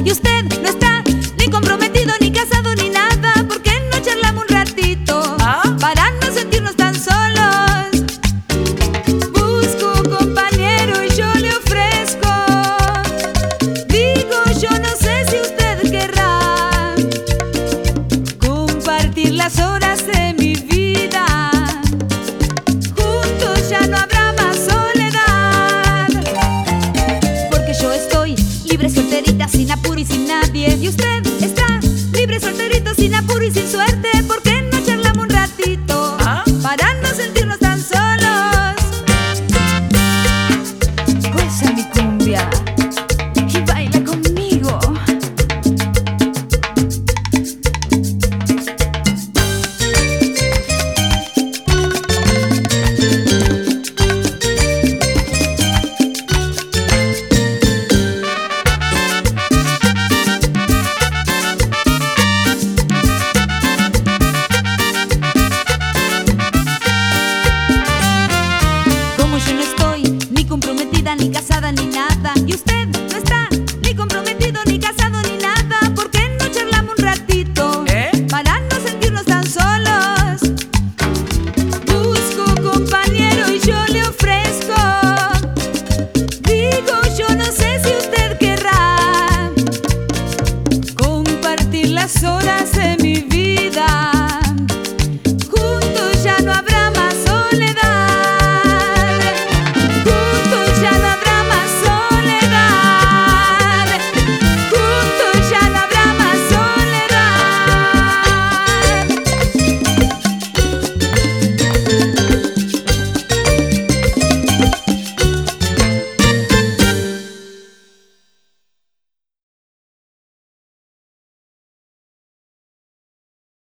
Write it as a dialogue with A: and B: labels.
A: y usted no está ni comprometido, ni casado, ni nada. ¿Por qué no charlamos un ratito para no sentirnos tan solos? Busco un compañero y yo le ofrezco. Digo, yo no sé si usted querrá compartir las horas de mi vida. Juntos ya no habrá más soledad, porque yo estoy libre, solterita, sin apuro y sin nadie. Y usted está libre, solterito, sin apuro y sin suerte. ¿Por qué no charlamos un ratito para no sentirnos tan solos? Goza mi cumbia y baila conmigo. Ni casada ni nada, y usted no está ni comprometido, ni casado, ni nada. ¿Por qué no charlamos un ratito para no sentirnos tan solos? Busco compañero y yo le ofrezco. Digo, yo no sé si usted querrá compartir las horas de mi vida.